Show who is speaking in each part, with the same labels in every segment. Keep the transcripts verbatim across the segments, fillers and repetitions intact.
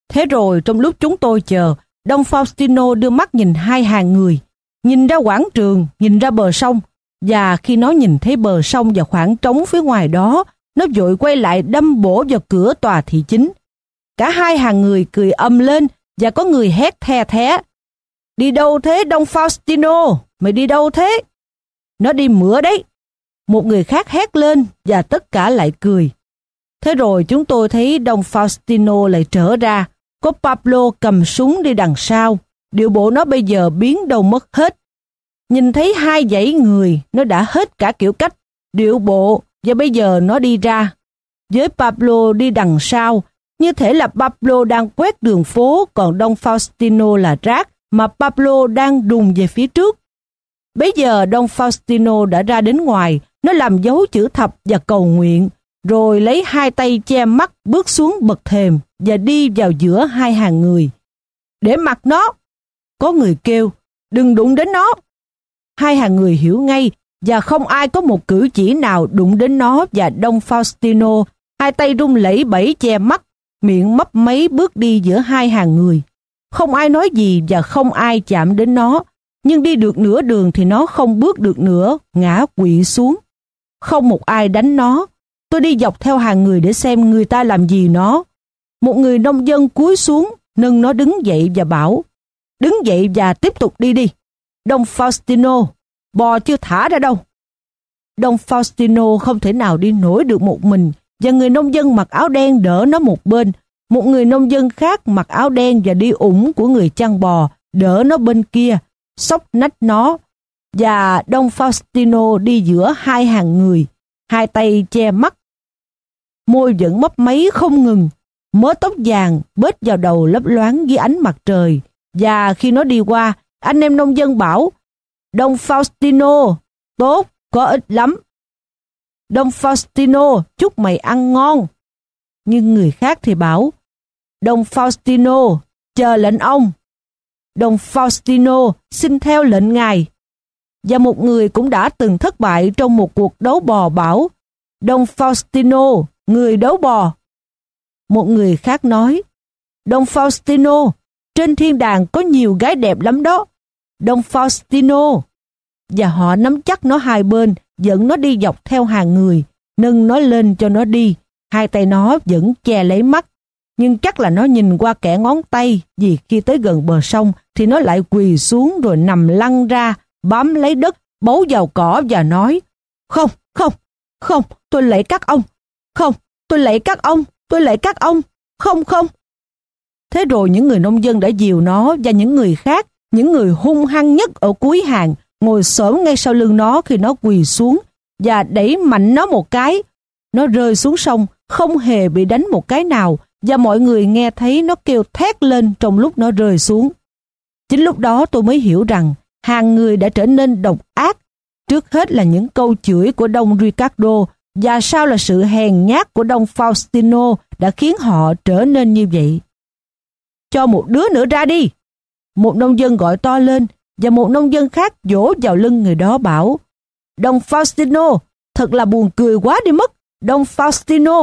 Speaker 1: Thế rồi trong lúc chúng tôi chờ, Don Faustino đưa mắt nhìn hai hàng người, nhìn ra quảng trường, nhìn ra bờ sông, và khi nó nhìn thấy bờ sông và khoảng trống phía ngoài đó, nó vội quay lại đâm bổ vào cửa tòa thị chính. Cả hai hàng người cười ầm lên và có người hét the thé. Đi đâu thế Don Faustino? Mày đi đâu thế? Nó đi mửa đấy. Một người khác hét lên và tất cả lại cười. Thế rồi chúng tôi thấy Don Faustino lại trở ra. Có Pablo cầm súng đi đằng sau. Điệu bộ nó bây giờ biến đâu mất hết. Nhìn thấy hai dãy người, nó đã hết cả kiểu cách, điệu bộ, và bây giờ nó đi ra. Với Pablo đi đằng sau, như thể là Pablo đang quét đường phố, còn Don Faustino là rác mà Pablo đang đùng về phía trước. Bây giờ Don Faustino đã ra đến ngoài, nó làm dấu chữ thập và cầu nguyện, rồi lấy hai tay che mắt bước xuống bậc thềm và đi vào giữa hai hàng người. Để mặc nó! Có người kêu, đừng đụng đến nó! Hai hàng người hiểu ngay, và không ai có một cử chỉ nào đụng đến nó và Don Faustino, hai tay run lẩy bẩy che mắt, miệng mấp máy bước đi giữa hai hàng người. Không ai nói gì và không ai chạm đến nó, nhưng đi được nửa đường thì nó không bước được nữa, ngã quỵ xuống. Không một ai đánh nó. Tôi đi dọc theo hàng người để xem người ta làm gì nó. Một người nông dân cúi xuống, nâng nó đứng dậy và bảo, đứng dậy và tiếp tục đi đi. Don Faustino, bò chưa thả ra đâu. Don Faustino không thể nào đi nổi được một mình, và người nông dân mặc áo đen đỡ nó một bên. Một người nông dân khác mặc áo đen và đi ủng của người chăn bò đỡ nó bên kia, xốc nách nó. Và Don Faustino đi giữa hai hàng người, hai tay che mắt. Môi vẫn mấp máy không ngừng, mớ tóc vàng bết vào đầu lấp loáng dưới ánh mặt trời. Và khi nó đi qua, anh em nông dân bảo, Don Faustino, tốt, có ích lắm. Don Faustino, chúc mày ăn ngon. Nhưng người khác thì bảo, Don Faustino, chờ lệnh ông. Don Faustino, xin theo lệnh ngài. Và một người cũng đã từng thất bại trong một cuộc đấu bò bảo, Don Faustino, người đấu bò. Một người khác nói, Don Faustino, trên thiên đàng có nhiều gái đẹp lắm đó. Don Faustino. Và họ nắm chắc nó hai bên, dẫn nó đi dọc theo hàng người, nâng nó lên cho nó đi. Hai tay nó vẫn che lấy mắt, nhưng chắc là nó nhìn qua kẽ ngón tay, vì khi tới gần bờ sông thì nó lại quỳ xuống rồi nằm lăn ra, bám lấy đất, bấu vào cỏ và nói, không, không, không, tôi lạy các ông, không, tôi lạy các ông, tôi lạy các ông, không, không. Thế rồi những người nông dân đã dìu nó, và những người khác, những người hung hăng nhất ở cuối hàng, ngồi xổm ngay sau lưng nó khi nó quỳ xuống, và đẩy mạnh nó một cái. Nó rơi xuống sông, không hề bị đánh một cái nào, và mọi người nghe thấy nó kêu thét lên trong lúc nó rơi xuống. Chính lúc đó tôi mới hiểu rằng hàng người đã trở nên độc ác. Trước hết là những câu chửi của Don Ricardo, và sau là sự hèn nhát của Don Faustino đã khiến họ trở nên như vậy. Cho một đứa nữa ra đi! Một nông dân gọi to lên, và một nông dân khác vỗ vào lưng người đó bảo, Don Faustino, thật là buồn cười quá đi mất, Don Faustino.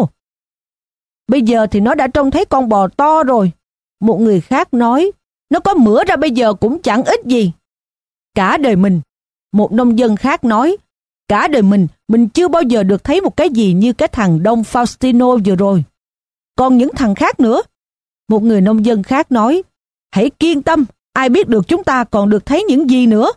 Speaker 1: Bây giờ thì nó đã trông thấy con bò to rồi. Một người khác nói, nó có mửa ra bây giờ cũng chẳng ích gì. Cả đời mình, một nông dân khác nói, cả đời mình, mình chưa bao giờ được thấy một cái gì như cái thằng Don Faustino vừa rồi. Còn những thằng khác nữa. Một người nông dân khác nói, hãy kiên tâm, ai biết được chúng ta còn được thấy những gì nữa.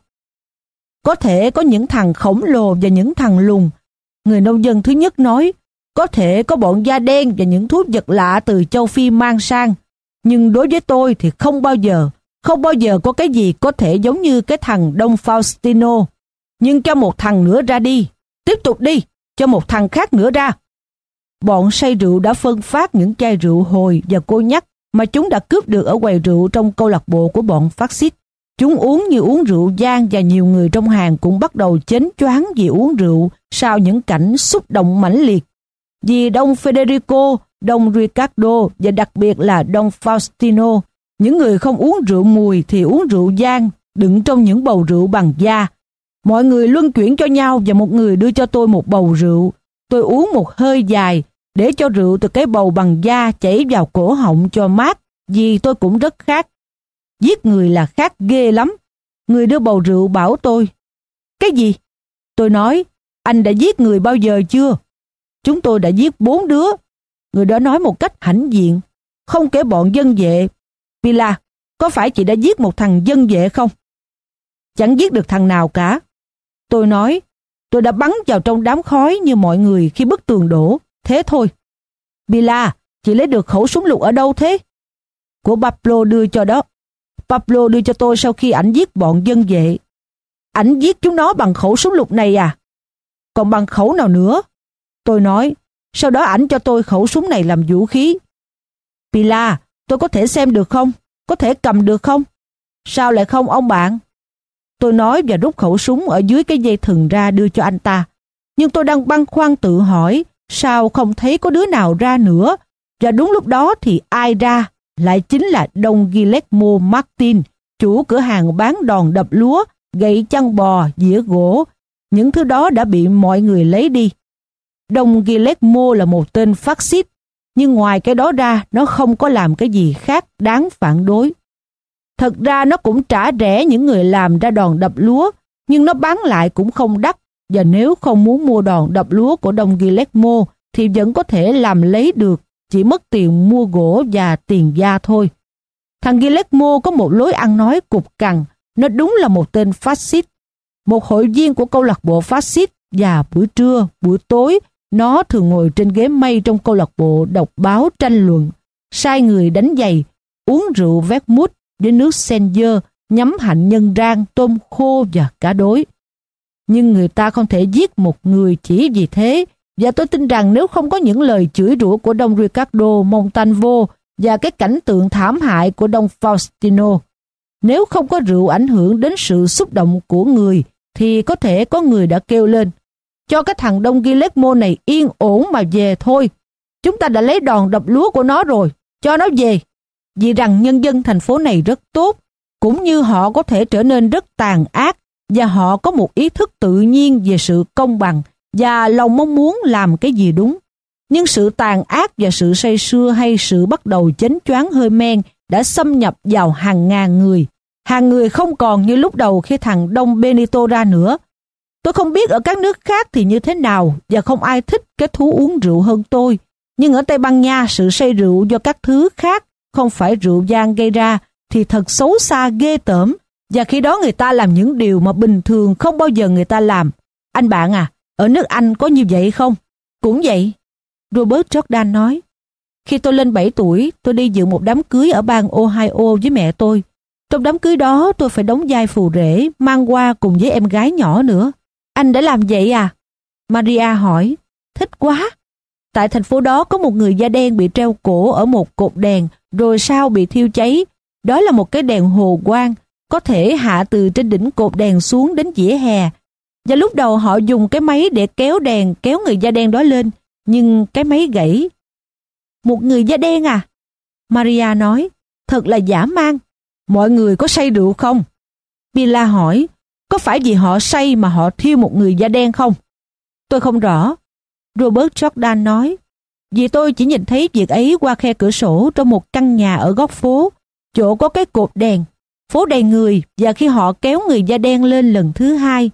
Speaker 1: Có thể có những thằng khổng lồ và những thằng lùn. Người nông dân thứ nhất nói, có thể có bọn da đen và những thú vật lạ từ châu Phi mang sang. Nhưng đối với tôi thì không bao giờ, không bao giờ có cái gì có thể giống như cái thằng Don Faustino. Nhưng cho một thằng nữa ra đi, tiếp tục đi, cho một thằng khác nữa ra. Bọn say rượu đã phân phát những chai rượu hồi và cô nhắc mà chúng đã cướp được ở quầy rượu trong câu lạc bộ của bọn phát xít. Chúng uống như uống rượu vang, và nhiều người trong hàng cũng bắt đầu chến choáng vì uống rượu sau những cảnh xúc động mãnh liệt. Vì Don Federico, Don Ricardo và đặc biệt là Don Faustino, những người không uống rượu mùi thì uống rượu vang đựng trong những bầu rượu bằng da. Mọi người luân chuyển cho nhau, và một người đưa cho tôi một bầu rượu. Tôi uống một hơi dài để cho rượu từ cái bầu bằng da chảy vào cổ họng cho mát, vì tôi cũng rất khát. Giết người là khát ghê lắm. Người đưa bầu rượu bảo tôi. Cái gì? Tôi nói, anh đã giết người bao giờ chưa? Chúng tôi đã giết bốn đứa. Người đó nói một cách hãnh diện, không kể bọn dân vệ. Pila, có phải chị đã giết một thằng dân vệ không? Chẳng giết được thằng nào cả. Tôi nói, tôi đã bắn vào trong đám khói như mọi người khi bức tường đổ. Thế thôi. Pila, chị lấy được khẩu súng lục ở đâu thế? Của Pablo đưa cho đó. Pablo đưa cho tôi sau khi ảnh giết bọn dân vệ. Ảnh giết chúng nó bằng khẩu súng lục này à? Còn bằng khẩu nào nữa? Tôi nói, sau đó ảnh cho tôi khẩu súng này làm vũ khí. Pila, tôi có thể xem được không? Có thể cầm được không? Sao lại không ông bạn? Tôi nói và rút khẩu súng ở dưới cái dây thừng ra đưa cho anh ta. Nhưng tôi đang băn khoăn tự hỏi, sao không thấy có đứa nào ra nữa? Và đúng lúc đó thì ai ra? Lại chính là Don Guillermo Martin, chủ cửa hàng bán đòn đập lúa, gậy chăn bò, dĩa gỗ. Những thứ đó đã bị mọi người lấy đi. Don Guillermo là một tên phát xít, nhưng ngoài cái đó ra, nó không có làm cái gì khác đáng phản đối. Thật ra nó cũng trả rẻ những người làm ra đòn đập lúa, nhưng nó bán lại cũng không đắt, và nếu không muốn mua đòn đập lúa của Don Guillermo thì vẫn có thể làm lấy được, chỉ mất tiền mua gỗ và tiền da thôi. Thằng Guillermo có một lối ăn nói cục cằn, nó đúng là một tên phát xít. Một hội viên của câu lạc bộ phát xít, và buổi trưa, buổi tối, nó thường ngồi trên ghế mây trong câu lạc bộ đọc báo tranh luận, sai người đánh giày, uống rượu vermouth với nước sen dơ, nhắm hạnh nhân rang, tôm khô và cá đối. Nhưng người ta không thể giết một người chỉ vì thế, và tôi tin rằng nếu không có những lời chửi rủa của Don Ricardo Montalvo và cái cảnh tượng thảm hại của Don Faustino, nếu không có rượu ảnh hưởng đến sự xúc động của người, thì có thể có người đã kêu lên, cho cái thằng Don Guillermo này yên ổn mà về thôi. Chúng ta đã lấy đòn đập lúa của nó rồi, cho nó về. Vì rằng nhân dân thành phố này rất tốt, cũng như họ có thể trở nên rất tàn ác, và họ có một ý thức tự nhiên về sự công bằng và lòng mong muốn làm cái gì đúng. Nhưng sự tàn ác và sự say sưa hay sự bắt đầu chánh choáng hơi men đã xâm nhập vào hàng ngàn người. Hàng người không còn như lúc đầu khi thằng Don Benito ra nữa. Tôi không biết ở các nước khác thì như thế nào, và không ai thích cái thú uống rượu hơn tôi. Nhưng ở Tây Ban Nha, sự say rượu do các thứ khác, không phải rượu vang gây ra, thì thật xấu xa ghê tởm. Và khi đó người ta làm những điều mà bình thường không bao giờ người ta làm. Anh bạn à, ở nước Anh có như vậy không? Cũng vậy. Robert Jordan nói. Khi tôi lên bảy tuổi, tôi đi dự một đám cưới ở bang Ohio với mẹ tôi. Trong đám cưới đó tôi phải đóng vai phù rể, mang qua cùng với em gái nhỏ nữa. Anh đã làm vậy à? Maria hỏi. Thích quá. Tại thành phố đó có một người da đen bị treo cổ ở một cột đèn, rồi sau bị thiêu cháy. Đó là một cái đèn hồ quang, có thể hạ từ trên đỉnh cột đèn xuống đến vỉa hè. Và lúc đầu họ dùng cái máy để kéo đèn, kéo người da đen đó lên, nhưng cái máy gãy. Một người da đen à? Maria nói. Thật là dã man. Mọi người có say rượu không? Pila hỏi. Có phải vì họ say mà họ thiêu một người da đen không? Tôi không rõ. Robert Jordan nói. Vì tôi chỉ nhìn thấy việc ấy qua khe cửa sổ trong một căn nhà ở góc phố, chỗ có cái cột đèn. Phố đầy người, và khi họ kéo người da đen lên lần thứ hai.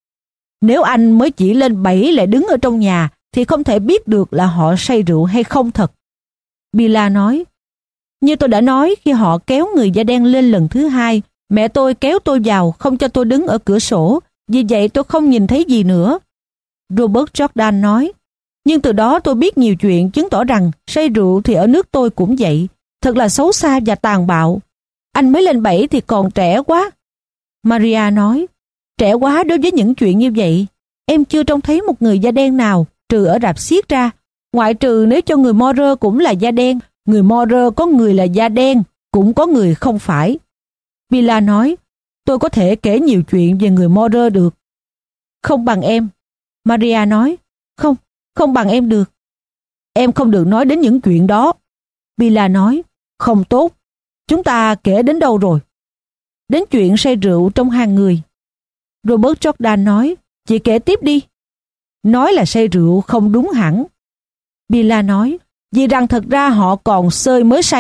Speaker 1: Nếu anh mới chỉ lên bảy lại đứng ở trong nhà, thì không thể biết được là họ say rượu hay không thật. Pila nói. Như tôi đã nói, khi họ kéo người da đen lên lần thứ hai, mẹ tôi kéo tôi vào, không cho tôi đứng ở cửa sổ, vì vậy tôi không nhìn thấy gì nữa. Robert Jordan nói. Nhưng từ đó tôi biết nhiều chuyện chứng tỏ rằng say rượu thì ở nước tôi cũng vậy, thật là xấu xa và tàn bạo. Anh mới lên bảy thì còn trẻ quá. Maria nói. Trẻ quá đối với những chuyện như vậy. Em chưa trông thấy một người da đen nào, trừ ở rạp xiếc ra, ngoại trừ nếu cho người Morer cũng là da đen. Người Morer có người là da đen, cũng có người không phải. Pila nói. Tôi có thể kể nhiều chuyện về người Morer được. Không bằng em. Maria nói. Không, không bằng em được. Em không được nói đến những chuyện đó. Pila nói. Không tốt. Chúng ta kể đến đâu rồi? Đến chuyện say rượu trong hàng người. Robert Jordan nói. Chị kể tiếp đi. Nói là say rượu không đúng hẳn. Pila nói. Vì rằng thật ra họ còn sơi mới say,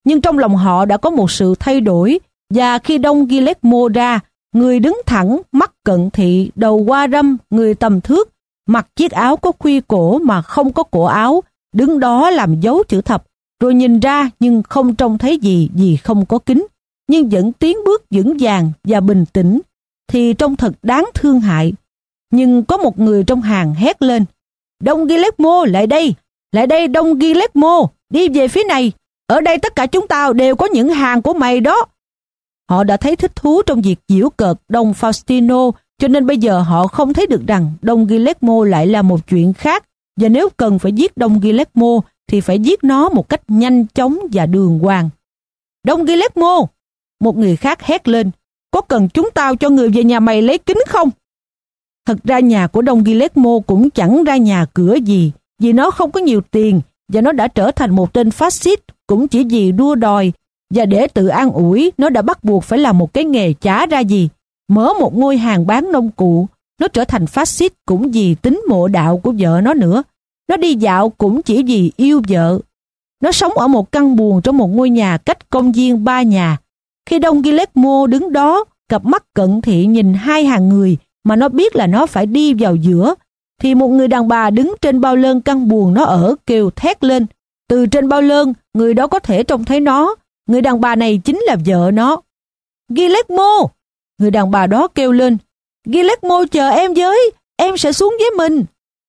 Speaker 1: Nhưng trong lòng họ đã có một sự thay đổi, và khi Don Guillermo ra, người đứng thẳng, mắt cận thị, đầu qua râm, người tầm thước, mặc chiếc áo có khuy cổ mà không có cổ áo, đứng đó làm dấu chữ thập, rồi nhìn ra nhưng không trông thấy gì vì không có kính, nhưng vẫn tiến bước vững vàng và bình tĩnh, thì trông thật đáng thương hại. Nhưng có một người trong hàng hét lên: Don Guillermo, lại đây, lại đây Don Guillermo, đi về phía này, ở đây tất cả chúng ta đều có những hàng của mày đó. Họ đã thấy thích thú trong việc giễu cợt Don Faustino, cho nên bây giờ họ không thấy được rằng Don Guillermo lại là một chuyện khác, và nếu cần phải giết Don Guillermo thì phải giết nó một cách nhanh chóng và đường hoàng. Don Guillermo, một người khác hét lên, có cần chúng tao cho người về nhà mày lấy kính không? Thật ra nhà của Don Guillermo cũng chẳng ra nhà cửa gì, vì nó không có nhiều tiền và nó đã trở thành một tên phát xít cũng chỉ vì đua đòi, và để tự an ủi nó đã bắt buộc phải làm một cái nghề chả ra gì, mở một ngôi hàng bán nông cụ. Nó trở thành phát xít cũng vì tính mộ đạo của vợ nó nữa. Nó đi dạo cũng chỉ vì yêu vợ. Nó sống ở một căn buồng trong một ngôi nhà cách công viên ba nhà. Khi Don Guillermo đứng đó, cặp mắt cận thị nhìn hai hàng người mà nó biết là nó phải đi vào giữa, thì một người đàn bà đứng trên bao lơn căn buồng nó ở kêu thét lên. Từ trên bao lơn, người đó có thể trông thấy nó. Người đàn bà này chính là vợ nó. Guillermo! Người đàn bà đó kêu lên. Guillermo chờ em với, em sẽ xuống với mình.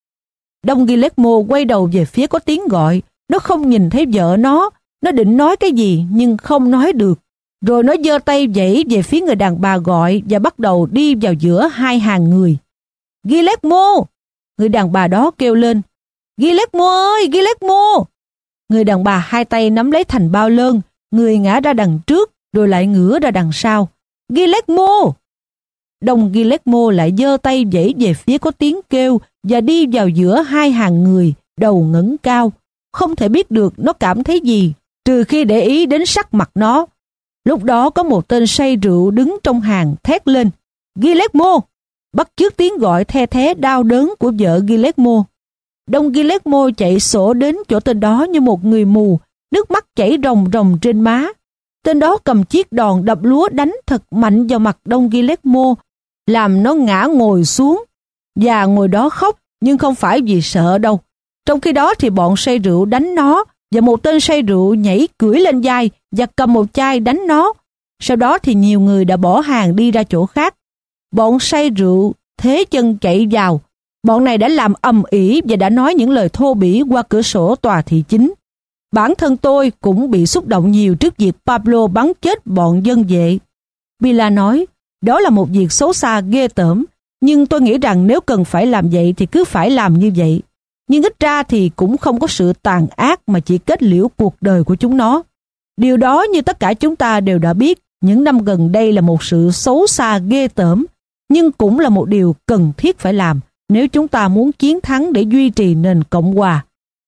Speaker 1: Don Guillermo quay đầu về phía có tiếng gọi. Nó không nhìn thấy vợ nó. Nó định nói cái gì nhưng không nói được. Rồi nó giơ tay vẫy về phía người đàn bà gọi và bắt đầu đi vào giữa hai hàng người. Guillermo! Người đàn bà đó kêu lên. Guillermo ơi, Guillermo! Người đàn bà hai tay nắm lấy thành bao lơn, người ngã ra đằng trước rồi lại ngửa ra đằng sau. Guillermo! Don Guillermo lại giơ tay vẫy về phía có tiếng kêu và đi vào giữa hai hàng người, đầu ngẩng cao. Không thể biết được nó cảm thấy gì, trừ khi để ý đến sắc mặt nó. Lúc đó có một tên say rượu đứng trong hàng thét lên. Guillermo! Bắt chước tiếng gọi the thé đau đớn của vợ Guillermo. Don Guillermo chạy sổ đến chỗ tên đó như một người mù, nước mắt chảy ròng ròng trên má. Tên đó cầm chiếc đòn đập lúa đánh thật mạnh vào mặt Don Guillermo, làm nó ngã ngồi xuống, và ngồi đó khóc, nhưng không phải vì sợ đâu. Trong khi đó thì bọn say rượu đánh nó, và một tên say rượu nhảy cưỡi lên vai và cầm một chai đánh nó. Sau đó thì nhiều người đã bỏ hàng đi ra chỗ khác. Bọn say rượu thế chân chạy vào. Bọn này đã làm ầm ĩ và đã nói những lời thô bỉ qua cửa sổ tòa thị chính. Bản thân tôi cũng bị xúc động nhiều trước việc Pablo bắn chết bọn dân vệ. Villa nói, đó là một việc xấu xa ghê tởm, nhưng tôi nghĩ rằng nếu cần phải làm vậy thì cứ phải làm như vậy. Nhưng ít ra thì cũng không có sự tàn ác mà chỉ kết liễu cuộc đời của chúng nó. Điều đó như tất cả chúng ta đều đã biết, những năm gần đây là một sự xấu xa ghê tởm, nhưng cũng là một điều cần thiết phải làm nếu chúng ta muốn chiến thắng để duy trì nền Cộng hòa.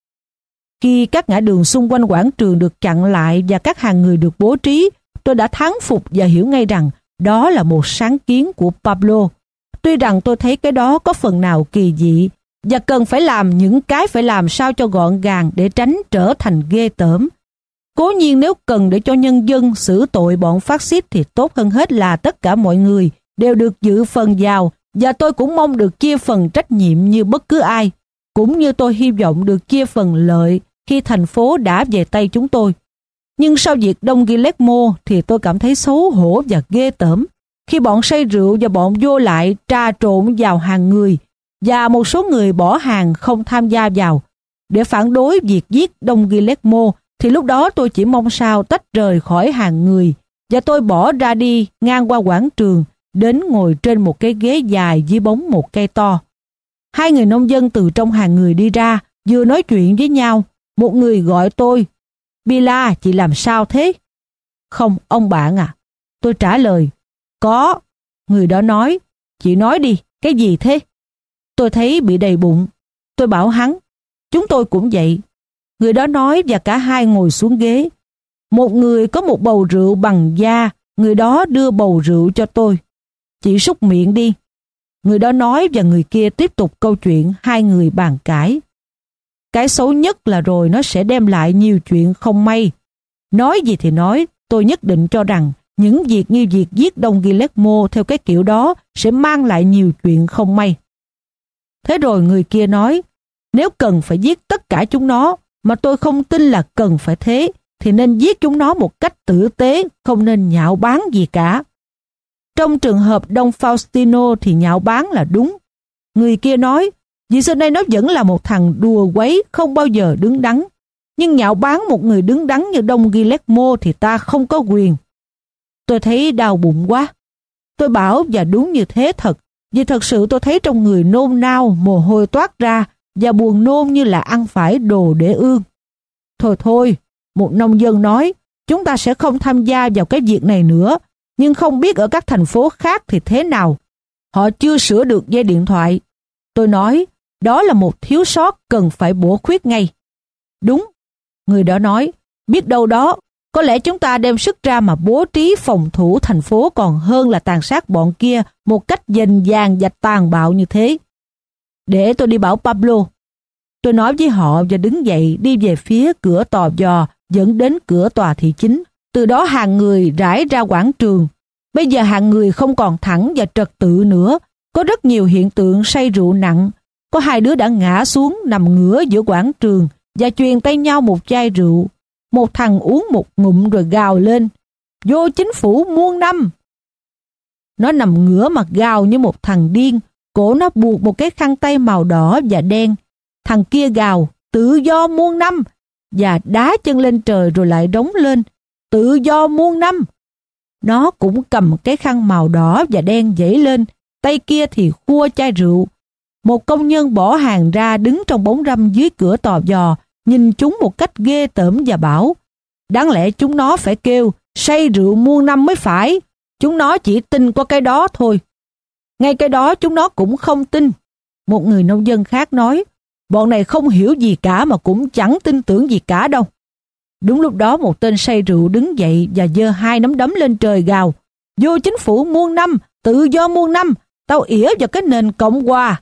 Speaker 1: Khi các ngã đường xung quanh quảng trường được chặn lại và các hàng người được bố trí, tôi đã thán phục và hiểu ngay rằng đó là một sáng kiến của Pablo. Tuy rằng tôi thấy cái đó có phần nào kỳ dị và cần phải làm những cái phải làm sao cho gọn gàng để tránh trở thành ghê tởm. Cố nhiên nếu cần để cho nhân dân xử tội bọn phát xít thì tốt hơn hết là tất cả mọi người đều được dự phần vào, và tôi cũng mong được chia phần trách nhiệm như bất cứ ai, cũng như tôi hy vọng được chia phần lợi khi thành phố đã về tay chúng tôi. Nhưng sau việc Don Guillermo thì tôi cảm thấy xấu hổ và ghê tởm khi bọn say rượu và bọn vô lại trà trộn vào hàng người, và một số người bỏ hàng không tham gia vào để phản đối việc giết Don Guillermo. Thì lúc đó tôi chỉ mong sao tách rời khỏi hàng người, và tôi bỏ ra đi ngang qua quảng trường, đến ngồi trên một cái ghế dài dưới bóng một cây to. Hai người nông dân từ trong hàng người đi ra, vừa nói chuyện với nhau. Một người gọi tôi, Bila, chị làm sao thế? Không, ông bạn à. Tôi trả lời, có. Người đó nói, chị nói đi, cái gì thế? Tôi thấy bị đầy bụng. Tôi bảo hắn, chúng tôi cũng vậy. Người đó nói và cả hai ngồi xuống ghế. Một người có một bầu rượu bằng da, người đó đưa bầu rượu cho tôi. Chị súc miệng đi. Người đó nói và người kia tiếp tục câu chuyện hai người bàn cãi. Cái xấu nhất là rồi nó sẽ đem lại nhiều chuyện không may. Nói gì thì nói, tôi nhất định cho rằng những việc như việc giết Don Guillermo theo cái kiểu đó sẽ mang lại nhiều chuyện không may. Thế rồi người kia nói, nếu cần phải giết tất cả chúng nó, mà tôi không tin là cần phải thế, thì nên giết chúng nó một cách tử tế, không nên nhạo báng gì cả. Trong trường hợp Don Faustino thì nhạo báng là đúng. Người kia nói, vì xưa nay nó vẫn là một thằng đùa quấy, không bao giờ đứng đắn. Nhưng nhạo báng một người đứng đắn như Don Guillermo thì ta không có quyền. Tôi thấy đau bụng quá. Tôi bảo và đúng như thế thật, vì thật sự tôi thấy trong người nôn nao, mồ hôi toát ra và buồn nôn như là ăn phải đồ để ương. Thôi thôi, một nông dân nói, chúng ta sẽ không tham gia vào cái việc này nữa, nhưng không biết ở các thành phố khác thì thế nào. Họ chưa sửa được dây điện thoại. Tôi nói, đó là một thiếu sót cần phải bổ khuyết ngay. Đúng, người đó nói, biết đâu đó, có lẽ chúng ta đem sức ra mà bố trí phòng thủ thành phố còn hơn là tàn sát bọn kia một cách dành dàng và tàn bạo như thế. Để tôi đi bảo Pablo. Tôi nói với họ và đứng dậy đi về phía cửa tò vò dẫn đến cửa tòa thị chính. Từ đó hàng người rải ra quảng trường. Bây giờ hàng người không còn thẳng và trật tự nữa. Có rất nhiều hiện tượng say rượu nặng. Có hai đứa đã ngã xuống nằm ngửa giữa quảng trường và chuyền tay nhau một chai rượu. Một thằng uống một ngụm rồi gào lên, vô chính phủ muôn năm. Nó nằm ngửa mặt gào như một thằng điên, cổ nó buộc một cái khăn tay màu đỏ và đen. Thằng kia gào, tự do muôn năm, và đá chân lên trời rồi lại đống lên, tự do muôn năm. Nó cũng cầm cái khăn màu đỏ và đen dãy lên, tay kia thì khua chai rượu. Một công nhân bỏ hàng ra đứng trong bóng râm dưới cửa tò vò, nhìn chúng một cách ghê tởm và bảo, đáng lẽ chúng nó phải kêu say rượu muôn năm mới phải, chúng nó chỉ tin qua cái đó thôi. Ngay cái đó chúng nó cũng không tin. Một người nông dân khác nói, bọn này không hiểu gì cả mà cũng chẳng tin tưởng gì cả đâu. Đúng lúc đó một tên say rượu đứng dậy và giơ hai nắm đấm lên trời gào, vô chính phủ muôn năm, tự do muôn năm, tao ỉa vào cái nền Cộng hòa.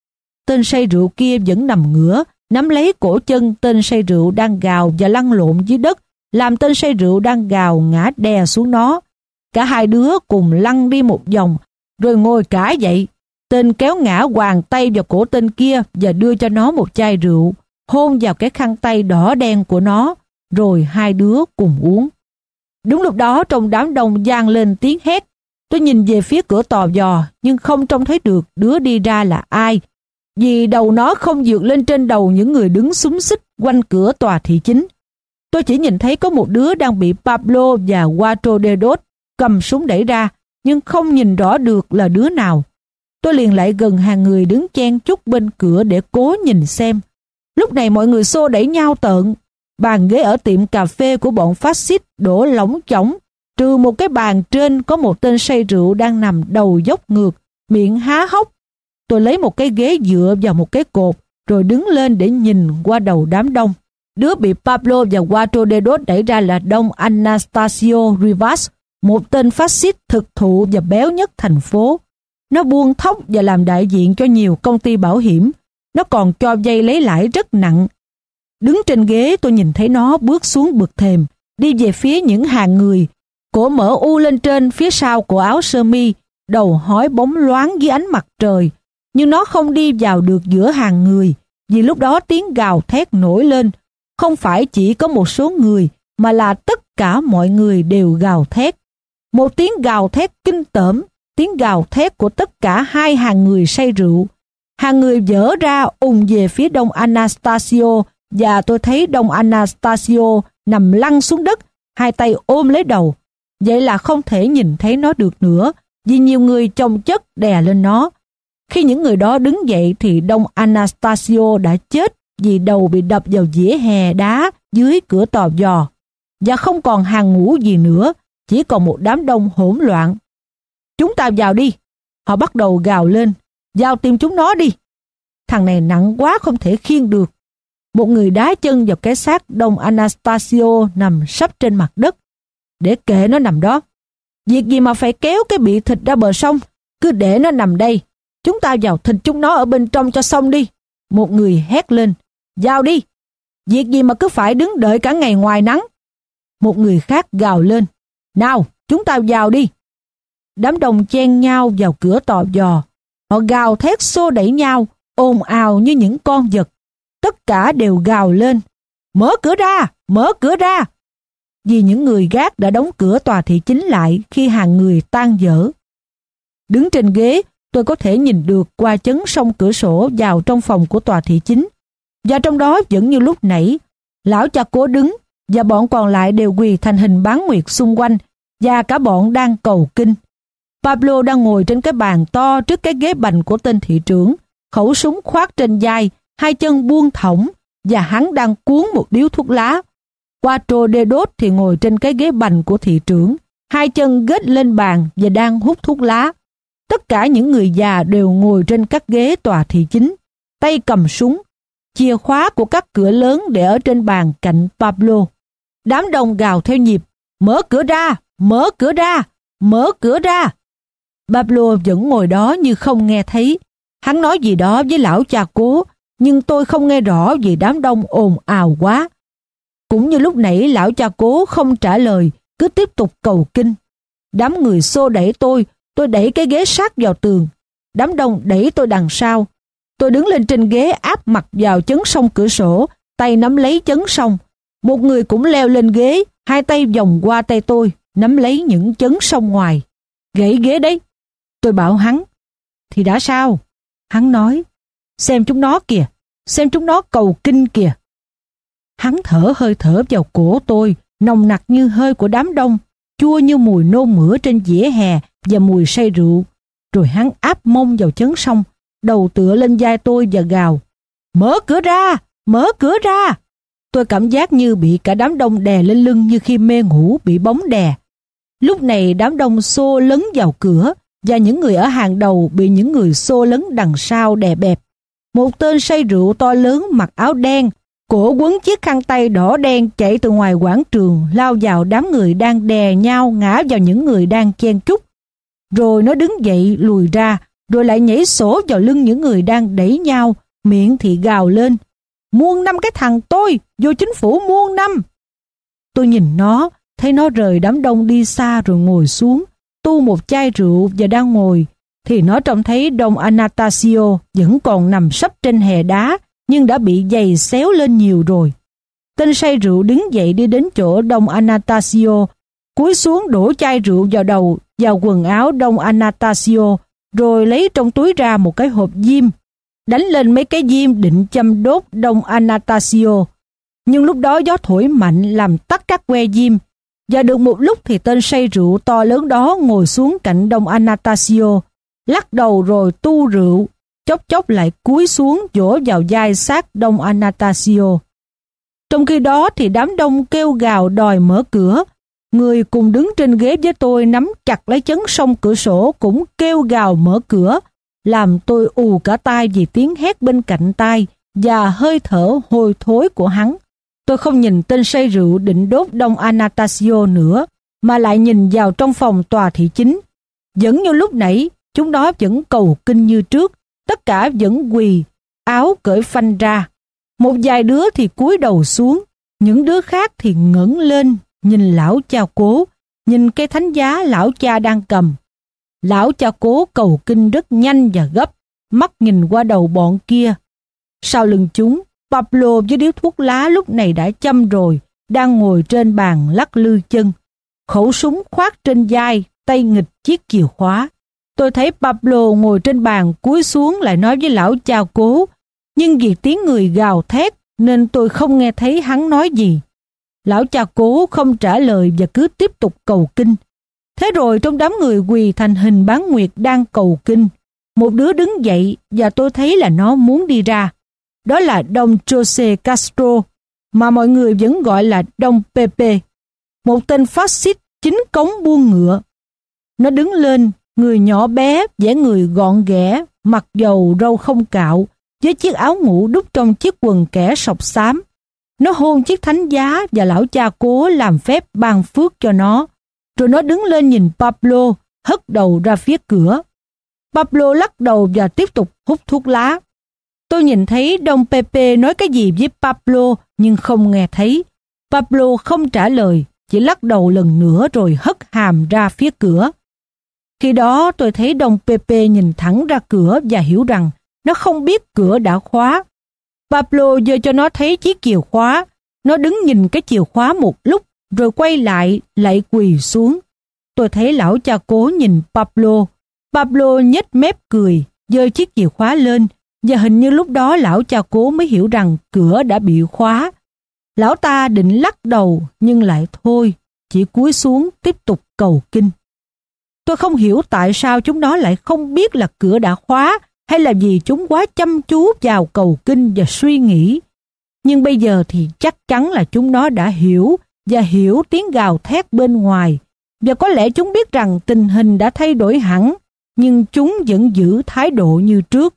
Speaker 1: Tên say rượu kia vẫn nằm ngửa, nắm lấy cổ chân tên say rượu đang gào và lăn lộn dưới đất, làm tên say rượu đang gào ngã đè xuống nó. Cả hai đứa cùng lăn đi một vòng, rồi ngồi cả dậy. Tên kéo ngã hoàng tay vào cổ tên kia và đưa cho nó một chai rượu, hôn vào cái khăn tay đỏ đen của nó, rồi hai đứa cùng uống. Đúng lúc đó trong đám đông vang lên tiếng hét. Tôi nhìn về phía cửa tò vò, nhưng không trông thấy được đứa đi ra là ai, vì đầu nó không vượt lên trên đầu những người đứng xúm xít quanh cửa tòa thị chính. Tôi chỉ nhìn thấy có một đứa đang bị Pablo và Cuatro Dedos cầm súng đẩy ra, nhưng không nhìn rõ được là đứa nào. Tôi liền lại gần hàng người đứng chen chúc bên cửa để cố nhìn xem. Lúc này mọi người xô đẩy nhau tợn. Bàn ghế ở tiệm cà phê của bọn phát xít đổ lỏng chỏng, trừ một cái bàn trên có một tên say rượu đang nằm đầu dốc ngược, miệng há hốc. Tôi lấy một cái ghế dựa vào một cái cột, rồi đứng lên để nhìn qua đầu đám đông. Đứa bị Pablo và Cuatro Dedos đẩy ra là Don Anastasio Rivas, một tên phát xít thực thụ và béo nhất thành phố. Nó buôn thóc và làm đại diện cho nhiều công ty bảo hiểm. Nó còn cho vay lấy lãi rất nặng. Đứng trên ghế tôi nhìn thấy nó bước xuống bậc thềm, đi về phía những hàng người. Cổ mở u lên trên phía sau của áo sơ mi, đầu hói bóng loáng dưới ánh mặt trời. Nhưng nó không đi vào được giữa hàng người, vì lúc đó tiếng gào thét nổi lên. Không phải chỉ có một số người, mà là tất cả mọi người đều gào thét. Một tiếng gào thét kinh tởm, tiếng gào thét của tất cả hai hàng người say rượu. Hàng người vỡ ra ùn về phía Don Anastasio, và tôi thấy Don Anastasio nằm lăn xuống đất, hai tay ôm lấy đầu. Vậy là không thể nhìn thấy nó được nữa, vì nhiều người chồng chất đè lên nó. Khi những người đó đứng dậy thì Don Anastasio đã chết vì đầu bị đập vào vỉa hè đá dưới cửa tò vò. Và không còn hàng ngũ gì nữa, chỉ còn một đám đông hỗn loạn. Chúng ta vào đi, họ bắt đầu gào lên, vào tìm chúng nó đi. Thằng này nặng quá không thể khiêng được. Một người đá chân vào cái xác Don Anastasio nằm sắp trên mặt đất. Để kệ nó nằm đó. Việc gì mà phải kéo cái bị thịt ra bờ sông, cứ để nó nằm đây. Chúng ta vào thịt chúng nó ở bên trong cho xong đi. Một người hét lên, vào đi. Việc gì mà cứ phải đứng đợi cả ngày ngoài nắng. Một người khác gào lên, nào, chúng ta vào đi. Đám đông chen nhau vào cửa tò vò. Họ gào thét xô đẩy nhau, ồn ào như những con vật. Tất cả đều gào lên, mở cửa ra, mở cửa ra. Vì những người gác đã đóng cửa tòa thị chính lại khi hàng người tan dở. Đứng trên ghế, tôi có thể nhìn được qua chấn song cửa sổ vào trong phòng của tòa thị chính. Và trong đó vẫn như lúc nãy, lão cha Cố đứng và bọn còn lại đều quỳ thành hình bán nguyệt xung quanh, và cả bọn đang cầu kinh. Pablo đang ngồi trên cái bàn to trước cái ghế bành của tên thị trưởng, khẩu súng khoác trên vai, hai chân buông thõng, và hắn đang cuốn một điếu thuốc lá. Cuatro Dedos thì ngồi trên cái ghế bành của thị trưởng, hai chân ghét lên bàn và đang hút thuốc lá. Tất cả những người già đều ngồi trên các ghế tòa thị chính, tay cầm súng. Chìa khóa của các cửa lớn để ở trên bàn cạnh Pablo. Đám đông gào theo nhịp, mở cửa ra, mở cửa ra, mở cửa ra. Pablo vẫn ngồi đó như không nghe thấy. Hắn nói gì đó với lão cha Cố, nhưng tôi không nghe rõ vì đám đông ồn ào quá. Cũng như lúc nãy lão cha Cố không trả lời, cứ tiếp tục cầu kinh. Đám người xô đẩy tôi, tôi đẩy cái ghế sát vào tường. Đám đông đẩy tôi đằng sau. Tôi đứng lên trên ghế áp mặt vào chấn song cửa sổ, tay nắm lấy chấn song. Một người cũng leo lên ghế, hai tay vòng qua tay tôi, nắm lấy những chấn song ngoài. Gãy ghế đấy. Tôi bảo hắn. Thì đã sao? Hắn nói. Xem chúng nó kìa, xem chúng nó cầu kinh kìa. Hắn thở hơi thở vào cổ tôi, nồng nặc như hơi của đám đông, chua như mùi nôn mửa trên vỉa hè và mùi say rượu. Rồi hắn áp mông vào chấn song, đầu tựa lên vai tôi và gào, mở cửa ra, mở cửa ra. Tôi cảm giác như bị cả đám đông đè lên lưng như khi mê ngủ bị bóng đè. Lúc này đám đông xô lấn vào cửa và những người ở hàng đầu bị những người xô lấn đằng sau đè bẹp. Một tên say rượu to lớn mặc áo đen, cổ quấn chiếc khăn tay đỏ đen chạy từ ngoài quảng trường lao vào đám người đang đè nhau ngã vào những người đang chen chúc. Rồi nó đứng dậy lùi ra, rồi lại nhảy sổ vào lưng những người đang đẩy nhau, miệng thì gào lên, muôn năm cái thằng tôi, vô chính phủ muôn năm. Tôi nhìn nó, thấy nó rời đám đông đi xa rồi ngồi xuống, tu một chai rượu và đang ngồi, thì nó trông thấy Don Anastasio vẫn còn nằm sấp trên hè đá, nhưng đã bị giày xéo lên nhiều rồi. Tên say rượu đứng dậy đi đến chỗ Don Anastasio, cúi xuống đổ chai rượu vào đầu, vào quần áo Don Anastasio, rồi lấy trong túi ra một cái hộp diêm, đánh lên mấy cái diêm định châm đốt Don Anastasio. Nhưng lúc đó gió thổi mạnh làm tắt các que diêm, và được một lúc thì tên say rượu to lớn đó ngồi xuống cạnh Don Anastasio, lắc đầu rồi tu rượu, chốc chốc lại cúi xuống vỗ vào vai xác Don Anastasio. Trong khi đó thì đám đông kêu gào đòi mở cửa. Người cùng đứng trên ghế với tôi nắm chặt lấy chấn song cửa sổ cũng kêu gào mở cửa, làm tôi ù cả tai vì tiếng hét bên cạnh tai và hơi thở hôi thối của hắn. Tôi không nhìn tên say rượu định đốt Don Anastasio nữa, mà lại nhìn vào trong phòng tòa thị chính. Vẫn như lúc nãy, chúng nó vẫn cầu kinh như trước, tất cả vẫn quỳ, áo cởi phanh ra. Một vài đứa thì cúi đầu xuống, những đứa khác thì ngẩng lên, nhìn lão cha Cố, nhìn cái thánh giá lão cha đang cầm. Lão cha Cố cầu kinh rất nhanh và gấp, mắt nhìn qua đầu bọn kia. Sau lưng chúng, Pablo với điếu thuốc lá lúc này đã châm rồi, đang ngồi trên bàn lắc lư chân. Khẩu súng khoác trên vai, tay nghịch chiếc chìa khóa. Tôi thấy Pablo ngồi trên bàn cúi xuống lại nói với lão cha Cố, nhưng vì tiếng người gào thét nên tôi không nghe thấy hắn nói gì. Lão cha Cố không trả lời và cứ tiếp tục cầu kinh. Thế rồi trong đám người quỳ thành hình bán nguyệt đang cầu kinh, một đứa đứng dậy và tôi thấy là nó muốn đi ra. Đó là Don Jose Castro, mà mọi người vẫn gọi là Don Pepe, một tên phát xít chính cống buôn ngựa. Nó đứng lên, người nhỏ bé, vẻ người gọn ghẽ, mặc dầu râu không cạo, với chiếc áo ngủ đút trong chiếc quần kẻ sọc xám. Nó hôn chiếc thánh giá và lão cha Cố làm phép ban phước cho nó. Rồi nó đứng lên nhìn Pablo, hất đầu ra phía cửa. Pablo lắc đầu và tiếp tục hút thuốc lá. Tôi nhìn thấy Don Pepe nói cái gì với Pablo nhưng không nghe thấy. Pablo không trả lời chỉ lắc đầu lần nữa rồi hất hàm ra phía cửa. Khi đó tôi thấy Don Pepe nhìn thẳng ra cửa và hiểu rằng nó không biết cửa đã khóa. Pablo giơ cho nó thấy chiếc chìa khóa. Nó đứng nhìn cái chìa khóa một lúc rồi quay lại lại quỳ xuống. Tôi thấy lão cha cố nhìn Pablo. Pablo nhếch mép cười, giơ chiếc chìa khóa lên, và hình như lúc đó lão cha cố mới hiểu rằng cửa đã bị khóa. Lão ta định lắc đầu nhưng lại thôi, chỉ cúi xuống tiếp tục cầu kinh. Tôi không hiểu tại sao chúng nó lại không biết là cửa đã khóa, hay là vì chúng quá chăm chú vào cầu kinh và suy nghĩ. Nhưng bây giờ thì chắc chắn là chúng nó đã hiểu và hiểu tiếng gào thét bên ngoài, và có lẽ chúng biết rằng tình hình đã thay đổi hẳn, nhưng chúng vẫn giữ thái độ như trước.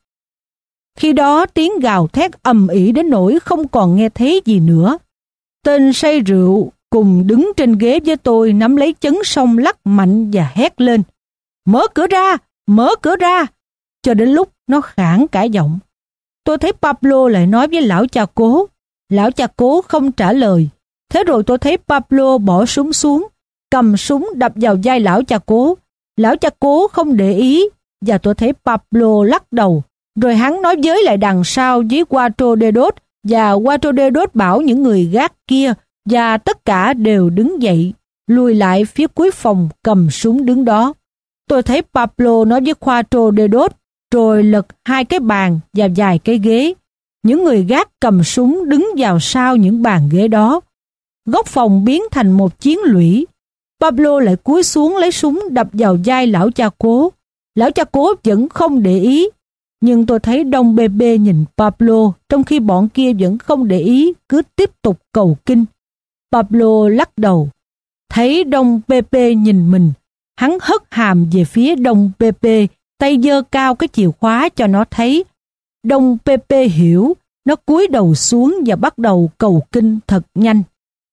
Speaker 1: Khi đó tiếng gào thét ầm ĩ đến nỗi không còn nghe thấy gì nữa. Tên say rượu cùng đứng trên ghế với tôi nắm lấy chấn song lắc mạnh và hét lên: "Mở cửa ra! Mở cửa ra!" Cho đến lúc nó khản cả giọng. Tôi thấy Pablo lại nói với lão cha cố. Lão cha cố không trả lời. Thế rồi tôi thấy Pablo bỏ súng xuống, cầm súng đập vào vai lão cha cố. Lão cha cố không để ý, và tôi thấy Pablo lắc đầu. Rồi hắn nói với lại đằng sau với Cuatro Dedos, và Cuatro Dedos bảo những người gác kia, và tất cả đều đứng dậy, lùi lại phía cuối phòng cầm súng đứng đó. Tôi thấy Pablo nói với Cuatro Dedos, rồi lật hai cái bàn và vài cái ghế. Những người gác cầm súng đứng vào sau những bàn ghế đó. Góc phòng biến thành một chiến lũy. Pablo lại cúi xuống lấy súng đập vào vai lão cha cố. Lão cha cố vẫn không để ý. Nhưng tôi thấy Don Pepe nhìn Pablo, trong khi bọn kia vẫn không để ý, cứ tiếp tục cầu kinh. Pablo lắc đầu. Thấy Don Pepe nhìn mình, hắn hất hàm về phía Don Pepe, tay giơ cao cái chìa khóa cho nó thấy. Don Pepe hiểu, nó cúi đầu xuống và bắt đầu cầu kinh thật nhanh.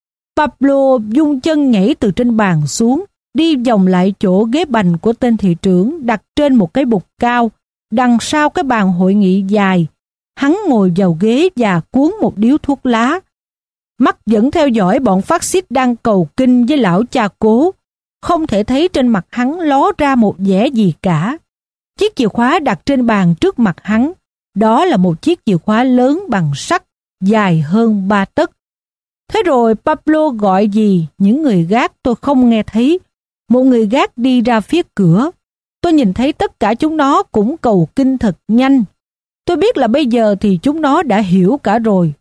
Speaker 1: Pablo dung chân nhảy từ trên bàn xuống, đi vòng lại chỗ ghế bành của tên thị trưởng đặt trên một cái bục cao, đằng sau cái bàn hội nghị dài. Hắn ngồi vào ghế và cuốn một điếu thuốc lá. Mắt vẫn theo dõi bọn phát xít đang cầu kinh với lão cha cố. Không thể thấy trên mặt hắn ló ra một vẻ gì cả. Chiếc chìa khóa đặt trên bàn trước mặt hắn. Đó là một chiếc chìa khóa lớn bằng sắt, dài hơn ba tấc. Thế rồi Pablo gọi gì những người gác tôi không nghe thấy. Một người gác đi ra phía cửa. Tôi nhìn thấy tất cả chúng nó cũng cầu kinh thật nhanh. Tôi biết là bây giờ thì chúng nó đã hiểu cả rồi.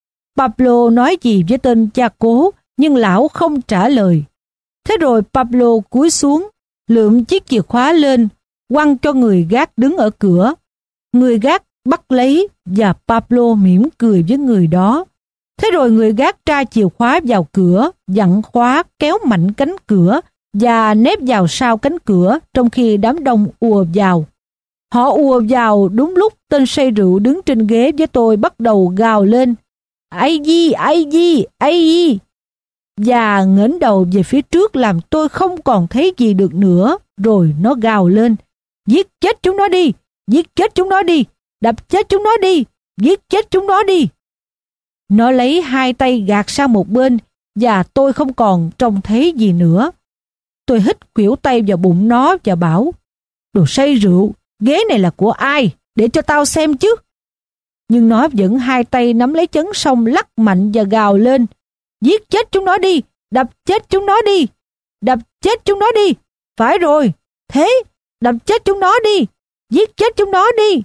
Speaker 1: Pablo nói gì với tên cha cố, nhưng lão không trả lời. Thế rồi Pablo cúi xuống, lượm chiếc chìa khóa lên, quăng cho người gác đứng ở cửa. Người gác bắt lấy và Pablo mỉm cười với người đó. Thế rồi người gác tra chìa khóa vào cửa, dặn khóa, kéo mạnh cánh cửa và nép vào sau cánh cửa, trong khi đám đông ùa vào. Họ ùa vào đúng lúc tên say rượu đứng trên ghế với tôi bắt đầu gào lên: "Ai gì, ai gì, ai gì!" Và ngẩng đầu về phía trước làm tôi không còn thấy gì được nữa. Rồi nó gào lên: "Giết chết chúng nó đi! Giết chết chúng nó đi! Đập chết chúng nó đi! Giết chết chúng nó đi!" Nó lấy hai tay gạt sang một bên và tôi không còn trông thấy gì nữa. Tôi hít khuỷu tay vào bụng nó và bảo: "Đồ say rượu, ghế này là của ai? Để cho tao xem chứ." Nhưng nó vẫn hai tay nắm lấy chấn song lắc mạnh và gào lên: "Giết chết chúng nó đi! Đập chết chúng nó đi! Đập chết chúng nó đi! Phải rồi! Thế! Đập chết chúng nó đi! Giết chết chúng nó đi!"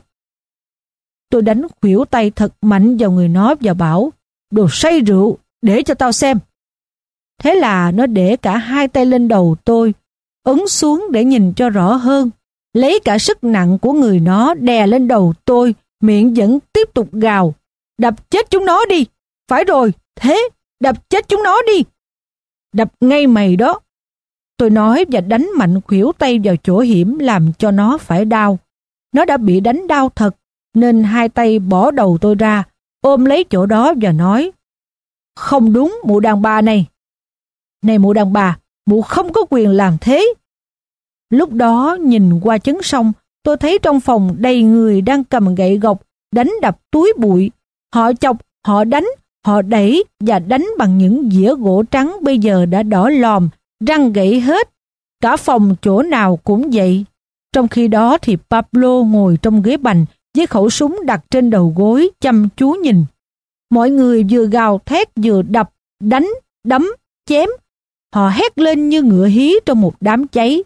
Speaker 1: Tôi đánh khuỷu tay thật mạnh vào người nó và bảo: "Đồ say rượu, để cho tao xem." Thế là nó để cả hai tay lên đầu tôi, ấn xuống để nhìn cho rõ hơn, lấy cả sức nặng của người nó đè lên đầu tôi, miệng vẫn tiếp tục gào: "Đập chết chúng nó đi! Phải rồi! Thế! Đập chết chúng nó đi! Đập ngay mày đó!" Tôi nói và đánh mạnh khuỷu tay vào chỗ hiểm làm cho nó phải đau. Nó đã bị đánh đau thật, nên hai tay bỏ đầu tôi ra, ôm lấy chỗ đó và nói: "Không đúng, mụ đàn bà này. Này mụ đàn bà, mụ không có quyền làm thế." Lúc đó nhìn qua chấn song, tôi thấy trong phòng đầy người đang cầm gậy gộc, đánh đập túi bụi. Họ chọc, họ đánh, Họ đẩy và đánh bằng những dĩa gỗ trắng bây giờ đã đỏ lòm, răng gãy hết. Cả phòng chỗ nào cũng vậy. Trong khi đó thì Pablo ngồi trong ghế bành với khẩu súng đặt trên đầu gối chăm chú nhìn. Mọi người vừa gào thét vừa đập, đánh, đấm, chém. Họ hét lên như ngựa hí trong một đám cháy.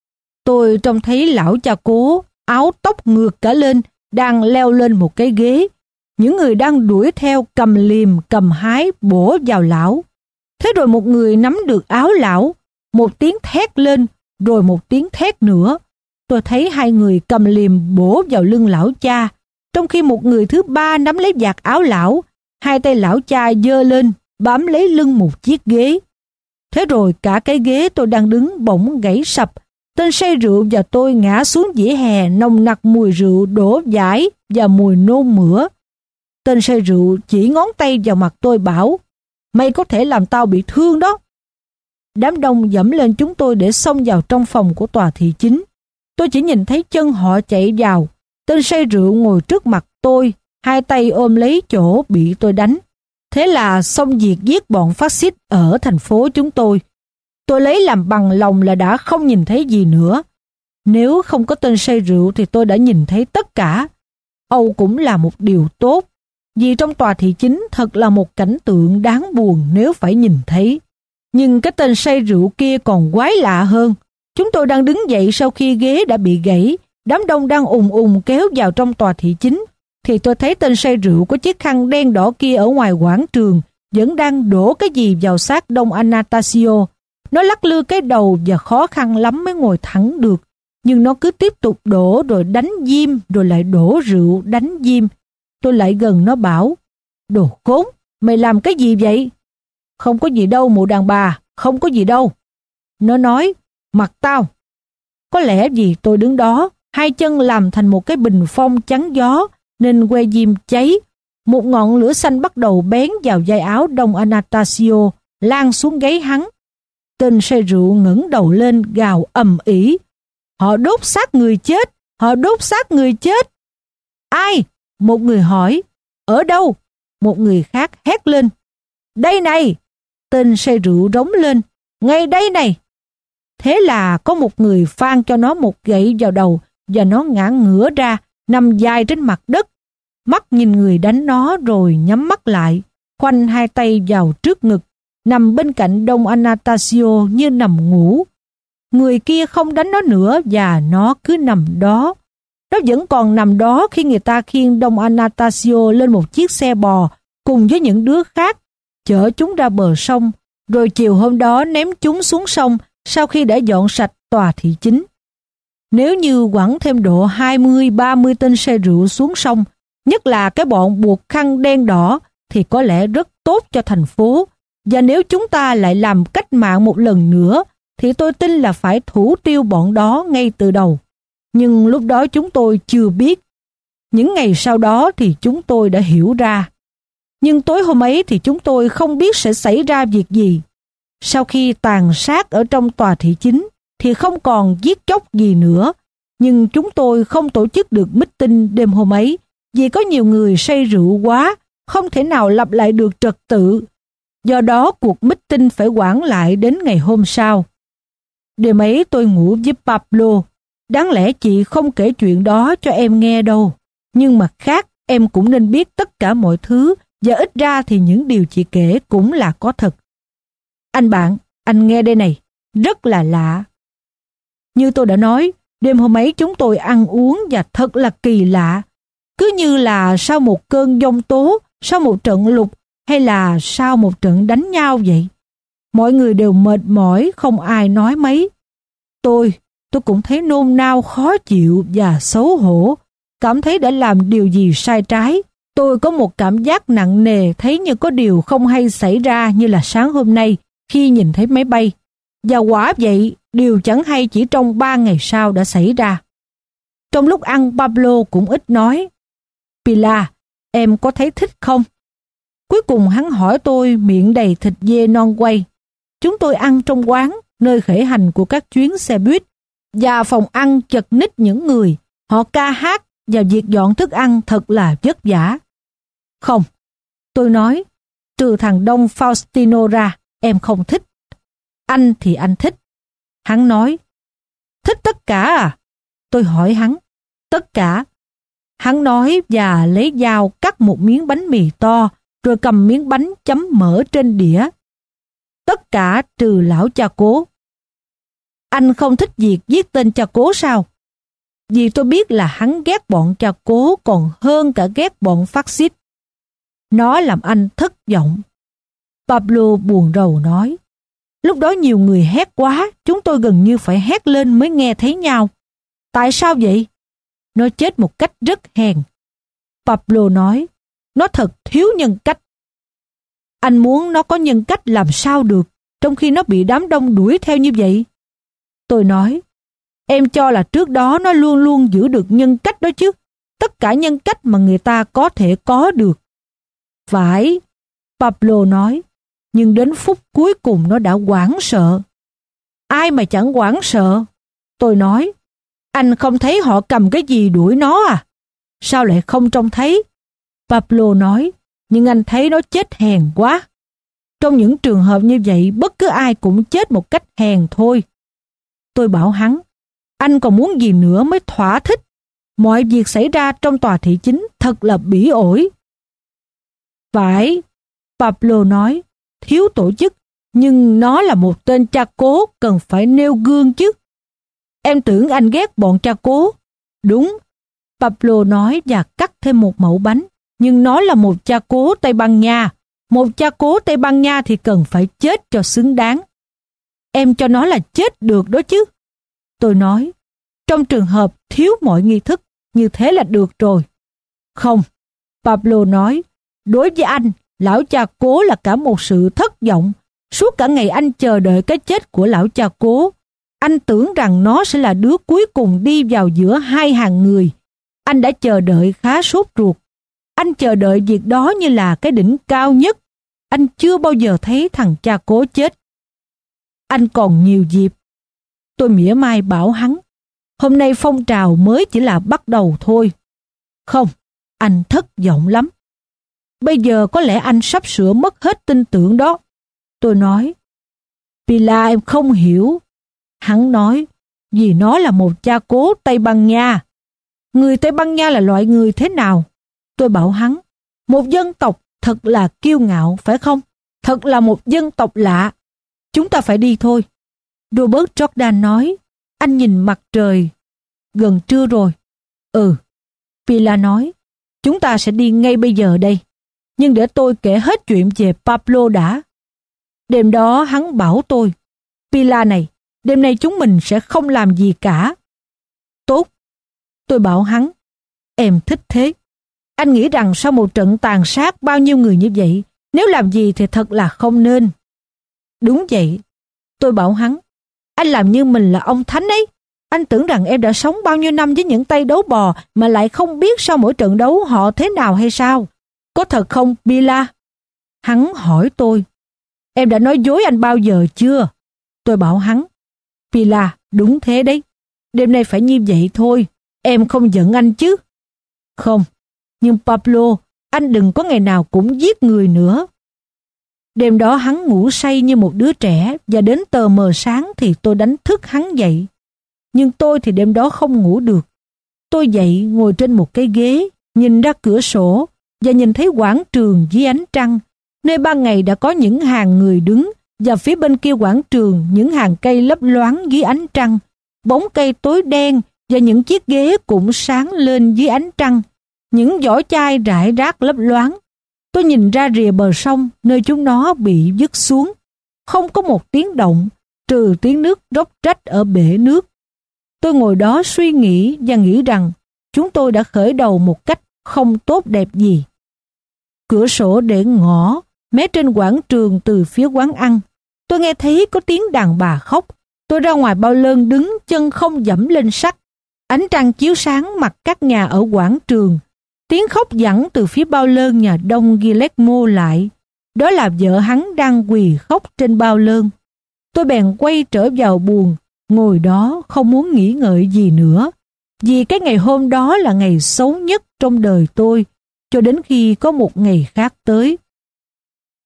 Speaker 1: Tôi trông thấy lão cha cố, áo tóc ngược cả lên, đang leo lên một cái ghế. Những người đang đuổi theo cầm liềm, cầm hái, bổ vào lão. Thế rồi một người nắm được áo lão, một tiếng thét lên, rồi một tiếng thét nữa. Tôi thấy hai người cầm liềm bổ vào lưng lão cha, trong khi một người thứ ba nắm lấy vạt áo lão, hai tay lão cha giơ lên, bám lấy lưng một chiếc ghế. Thế rồi cả cái ghế tôi đang đứng bỗng gãy sập, tên say rượu và tôi ngã xuống vỉa hè nồng nặc mùi rượu đổ vãi và mùi nôn mửa. Tên say rượu chỉ ngón tay vào mặt tôi bảo, mày có thể làm tao bị thương đó. Đám đông dẫm lên chúng tôi để xông vào trong phòng của tòa thị chính. Tôi chỉ nhìn thấy chân họ chạy vào. Tên say rượu ngồi trước mặt tôi, hai tay ôm lấy chỗ bị tôi đánh. Thế là xong việc giết bọn phát xít ở thành phố chúng tôi. Tôi lấy làm bằng lòng là đã không nhìn thấy gì nữa. Nếu không có tên say rượu thì tôi đã nhìn thấy tất cả. Âu cũng là một điều tốt, vì trong tòa thị chính thật là một cảnh tượng đáng buồn nếu phải nhìn thấy. Nhưng cái tên say rượu kia còn quái lạ hơn. Chúng tôi đang đứng dậy sau khi ghế đã bị gãy, đám đông đang ùn ùn kéo vào trong tòa thị chính, thì tôi thấy tên say rượu có chiếc khăn đen đỏ kia ở ngoài quảng trường vẫn đang đổ cái gì vào xác Don Anastasio. Nó lắc lư cái đầu và khó khăn lắm mới ngồi thẳng được, nhưng nó cứ tiếp tục đổ rồi đánh diêm, rồi lại đổ rượu đánh diêm. Tôi lại gần nó bảo, đồ khốn, mày làm cái gì vậy? Không có gì đâu mụ đàn bà, không có gì đâu. Nó nói, mặt tao. Có lẽ vì tôi đứng đó, hai chân làm thành một cái bình phong chắn gió, nên que diêm cháy. Một ngọn lửa xanh bắt đầu bén vào vai áo Don Anastasio, lan xuống gáy hắn. Tên say rượu ngẩng đầu lên gào ầm ĩ. Họ đốt xác người chết, họ đốt xác người chết. Ai? Một người hỏi. Ở đâu? Một người khác hét lên. Đây này! Tên say rượu rống lên. Ngay đây này! Thế là có một người phang cho nó một gậy vào đầu và nó ngã ngửa ra, nằm dài trên mặt đất. Mắt nhìn người đánh nó rồi nhắm mắt lại, khoanh hai tay vào trước ngực, nằm bên cạnh Don Anastasio như nằm ngủ. Người kia không đánh nó nữa và nó cứ nằm đó. Nó vẫn còn nằm đó khi người ta khiêng Don Anastasio lên một chiếc xe bò cùng với những đứa khác, chở chúng ra bờ sông, rồi chiều hôm đó ném chúng xuống sông sau khi đã dọn sạch tòa thị chính. Nếu như quẳng thêm độ hai mươi ba mươi tên say rượu xuống sông, nhất là cái bọn buộc khăn đen đỏ, thì có lẽ rất tốt cho thành phố. Và nếu chúng ta lại làm cách mạng một lần nữa, thì tôi tin là phải thủ tiêu bọn đó ngay từ đầu. Nhưng lúc đó chúng tôi chưa biết. Những ngày sau đó thì chúng tôi đã hiểu ra. Nhưng tối hôm ấy thì chúng tôi không biết sẽ xảy ra việc gì. Sau khi tàn sát ở trong tòa thị chính thì không còn giết chóc gì nữa. Nhưng chúng tôi không tổ chức được meeting đêm hôm ấy vì có nhiều người say rượu quá, không thể nào lập lại được trật tự. Do đó cuộc meeting phải hoãn lại đến ngày hôm sau. Đêm ấy tôi ngủ với Pablo. Đáng lẽ chị không kể chuyện đó cho em nghe đâu. Nhưng mặt khác em cũng nên biết tất cả mọi thứ, và ít ra thì những điều chị kể cũng là có thật. Anh bạn, anh nghe đây này, rất là lạ. Như tôi đã nói, đêm hôm ấy chúng tôi ăn uống và thật là kỳ lạ. Cứ như là sau một cơn giông tố, sau một trận lục, hay là sau một trận đánh nhau vậy. Mọi người đều mệt mỏi, không ai nói mấy. Tôi, tôi cũng thấy nôn nao, khó chịu và xấu hổ, cảm thấy đã làm điều gì sai trái. Tôi có một cảm giác nặng nề, thấy như có điều không hay xảy ra, như là sáng hôm nay khi nhìn thấy máy bay. Và quả vậy, điều chẳng hay chỉ trong ba ngày sau đã xảy ra. Trong lúc ăn, Pablo cũng ít nói. Pilar, em có thấy thích không? Cuối cùng hắn hỏi tôi, miệng đầy thịt dê non quay. Chúng tôi ăn trong quán, nơi khởi hành của các chuyến xe buýt, và phòng ăn chật ních những người. Họ ca hát và việc dọn thức ăn thật là vất vả. Không, tôi nói, Trừ thằng Đông Faustino ra, em không thích. Anh thì anh thích. Hắn nói, thích tất cả à? Tôi hỏi hắn, tất cả. Hắn nói và lấy dao cắt một miếng bánh mì to, rồi cầm miếng bánh chấm mỡ trên đĩa. Tất cả trừ lão cha cố. Anh không thích việc viết tên cha cố sao? Vì tôi biết là hắn ghét bọn cha cố còn hơn cả ghét bọn phát xít. Nó làm anh thất vọng. Pablo buồn rầu nói, lúc đó nhiều người hét quá, chúng tôi gần như phải hét lên mới nghe thấy nhau. Tại sao vậy? Nó chết một cách rất hèn. Pablo nói, nó thật thiếu nhân cách. Anh muốn nó có nhân cách làm sao được, trong khi nó bị đám đông đuổi theo như vậy? Tôi nói, em cho là trước đó nó luôn luôn giữ được nhân cách đó chứ, tất cả nhân cách mà người ta có thể có được. Phải, Pablo nói, nhưng đến phút cuối cùng nó đã hoảng sợ. Ai mà chẳng hoảng sợ? Tôi nói, anh không thấy họ cầm cái gì đuổi nó à? Sao lại không trông thấy? Pablo nói, nhưng anh thấy nó chết hèn quá. Trong những trường hợp như vậy, bất cứ ai cũng chết một cách hèn thôi. Tôi bảo hắn, anh còn muốn gì nữa mới thỏa thích? Mọi việc xảy ra trong tòa thị chính thật là bỉ ổi. Phải, Pablo nói, thiếu tổ chức, nhưng nó là một tên cha cố cần phải nêu gương chứ. Em tưởng anh ghét bọn cha cố. Đúng, Pablo nói và cắt thêm một mẩu bánh, nhưng nó là một cha cố Tây Ban Nha. Một cha cố Tây Ban Nha thì cần phải chết cho xứng đáng. Em cho nó là chết được đó chứ. Tôi nói, trong trường hợp thiếu mọi nghi thức, như thế là được rồi. Không, Pablo nói, đối với anh, lão cha cố là cả một sự thất vọng. Suốt cả ngày anh chờ đợi cái chết của lão cha cố. Anh tưởng rằng nó sẽ là đứa cuối cùng đi vào giữa hai hàng người. Anh đã chờ đợi khá sốt ruột. Anh chờ đợi việc đó như là cái đỉnh cao nhất. Anh chưa bao giờ thấy thằng cha cố chết. Anh còn nhiều dịp. Tôi mỉa mai bảo hắn, hôm nay phong trào mới chỉ là bắt đầu thôi. Không, anh thất vọng lắm. Bây giờ có lẽ anh sắp sửa mất hết tin tưởng đó. Tôi nói, Pilar em không hiểu. Hắn nói, vì nó là một cha cố Tây Ban Nha. Người Tây Ban Nha là loại người thế nào? Tôi bảo hắn, một dân tộc thật là kiêu ngạo, phải không? Thật là một dân tộc lạ. Chúng ta phải đi thôi. Robert Jordan nói, anh nhìn mặt trời. Gần trưa rồi. Ừ. Pilar nói, chúng ta sẽ đi ngay bây giờ đây. Nhưng để tôi kể hết chuyện về Pablo đã. Đêm đó hắn bảo tôi, Pilar này, đêm nay chúng mình sẽ không làm gì cả. Tốt. Tôi bảo hắn, em thích thế. Anh nghĩ rằng sau một trận tàn sát bao nhiêu người như vậy, nếu làm gì thì thật là không nên. Đúng vậy. Tôi bảo hắn, anh làm như mình là ông thánh ấy. Anh tưởng rằng em đã sống bao nhiêu năm với những tay đấu bò mà lại không biết sau mỗi trận đấu họ thế nào hay sao? Có thật không, Pilar? Hắn hỏi tôi, em đã nói dối anh bao giờ chưa? Tôi bảo hắn, Pilar, đúng thế đấy. Đêm nay phải như vậy thôi. Em không giận anh chứ? Không, nhưng Pablo, anh đừng có ngày nào cũng giết người nữa. Đêm đó hắn ngủ say như một đứa trẻ và đến tờ mờ sáng thì tôi đánh thức hắn dậy. Nhưng tôi thì đêm đó không ngủ được. Tôi dậy ngồi trên một cái ghế, nhìn ra cửa sổ và nhìn thấy quảng trường dưới ánh trăng, nơi ban ngày đã có những hàng người đứng và phía bên kia quảng trường những hàng cây lấp loáng dưới ánh trăng, bóng cây tối đen và những chiếc ghế cũng sáng lên dưới ánh trăng, những vỏ chai rải rác lấp loáng. Tôi nhìn ra rìa bờ sông nơi chúng nó bị vứt xuống. Không có một tiếng động, trừ tiếng nước róc rách ở bể nước. Tôi ngồi đó suy nghĩ và nghĩ rằng chúng tôi đã khởi đầu một cách không tốt đẹp gì. Cửa sổ để ngõ, mé trên quảng trường từ phía quán ăn. Tôi nghe thấy có tiếng đàn bà khóc. Tôi ra ngoài bao lơn đứng chân không dẫm lên sắt. Ánh trăng chiếu sáng mặt các nhà ở quảng trường. Tiếng khóc vẳng từ phía bao lơn nhà đông Guillermo lại. Đó là vợ hắn đang quỳ khóc trên bao lơn. Tôi bèn quay trở vào buồng, ngồi đó không muốn nghĩ ngợi gì nữa. Vì cái ngày hôm đó là ngày xấu nhất trong đời tôi, cho đến khi có một ngày khác tới.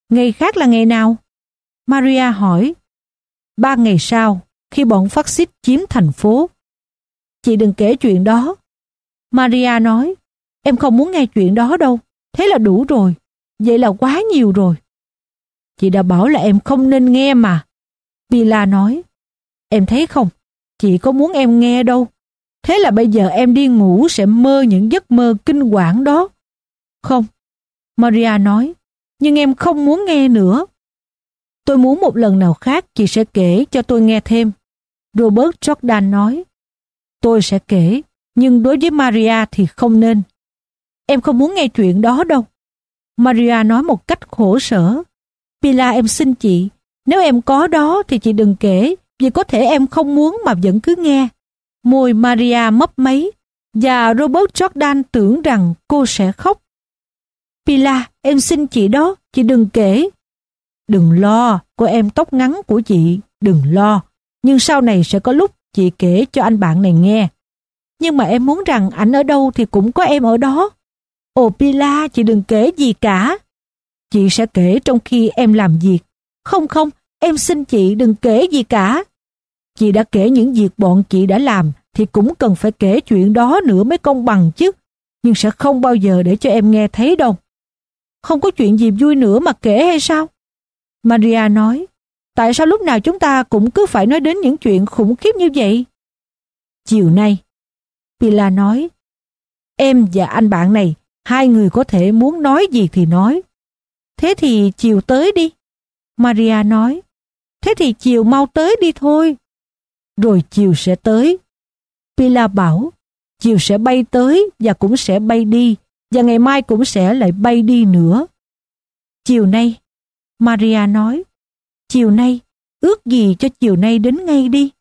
Speaker 1: Ngày khác là ngày nào? Maria hỏi. Ba ngày sau, khi bọn phát xít chiếm thành phố. Chị đừng kể chuyện đó. Maria nói. Em không muốn nghe chuyện đó đâu. Thế là đủ rồi. Vậy là quá nhiều rồi. Chị đã bảo là em không nên nghe mà. Pila nói. Em thấy không? Chị có muốn em nghe đâu. Thế là bây giờ em đi ngủ sẽ mơ những giấc mơ kinh hoàng đó. Không. Maria nói. Nhưng em không muốn nghe nữa. Tôi muốn một lần nào khác chị sẽ kể cho tôi nghe thêm. Robert Jordan nói. Tôi sẽ kể, nhưng đối với Maria thì không nên. Em không muốn nghe chuyện đó đâu. Maria nói một cách khổ sở. Pila, em xin chị, nếu em có đó thì chị đừng kể, vì có thể em không muốn mà vẫn cứ nghe. Môi Maria mấp máy, và Robert Jordan tưởng rằng cô sẽ khóc. Pila, em xin chị đó, chị đừng kể. Đừng lo, cô em tóc ngắn của chị, đừng lo. Nhưng sau này sẽ có lúc chị kể cho anh bạn này nghe. Nhưng mà em muốn rằng ảnh ở đâu thì cũng có em ở đó. Ồ Pila, chị đừng kể gì cả. Chị sẽ kể trong khi em làm việc. Không không, em xin chị đừng kể gì cả. Chị đã kể những việc bọn chị đã làm thì cũng cần phải kể chuyện đó nữa mới công bằng chứ. Nhưng sẽ không bao giờ để cho em nghe thấy đâu. Không có chuyện gì vui nữa mà kể hay sao? Maria nói. Tại sao lúc nào chúng ta cũng cứ phải nói đến những chuyện khủng khiếp như vậy? Chiều nay, Pila nói, em và anh bạn này, hai người có thể muốn nói gì thì nói. Thế thì chiều tới đi. Maria nói. Thế thì chiều mau tới đi thôi. Rồi chiều sẽ tới. Pila bảo, chiều sẽ bay tới và cũng sẽ bay đi, và ngày mai cũng sẽ lại bay đi nữa. Chiều nay, Maria nói, chiều nay, ước gì cho chiều nay đến ngay đi.